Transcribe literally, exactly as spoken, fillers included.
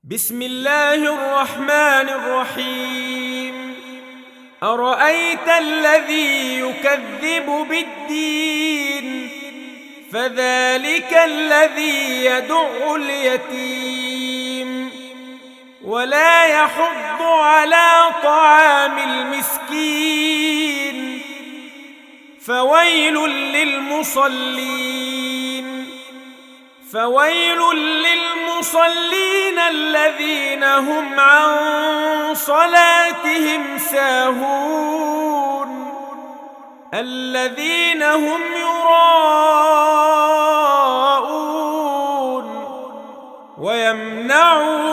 بسم الله الرحمن الرحيم. أرأيت الذي يكذب بالدين فذلك الذي يدع اليتيم ولا يحض على طعام المسكين فويل للمصلين فويل للمصلين الذين هم عن صلاتهم ساهون الذين هم يراءون ويمنعون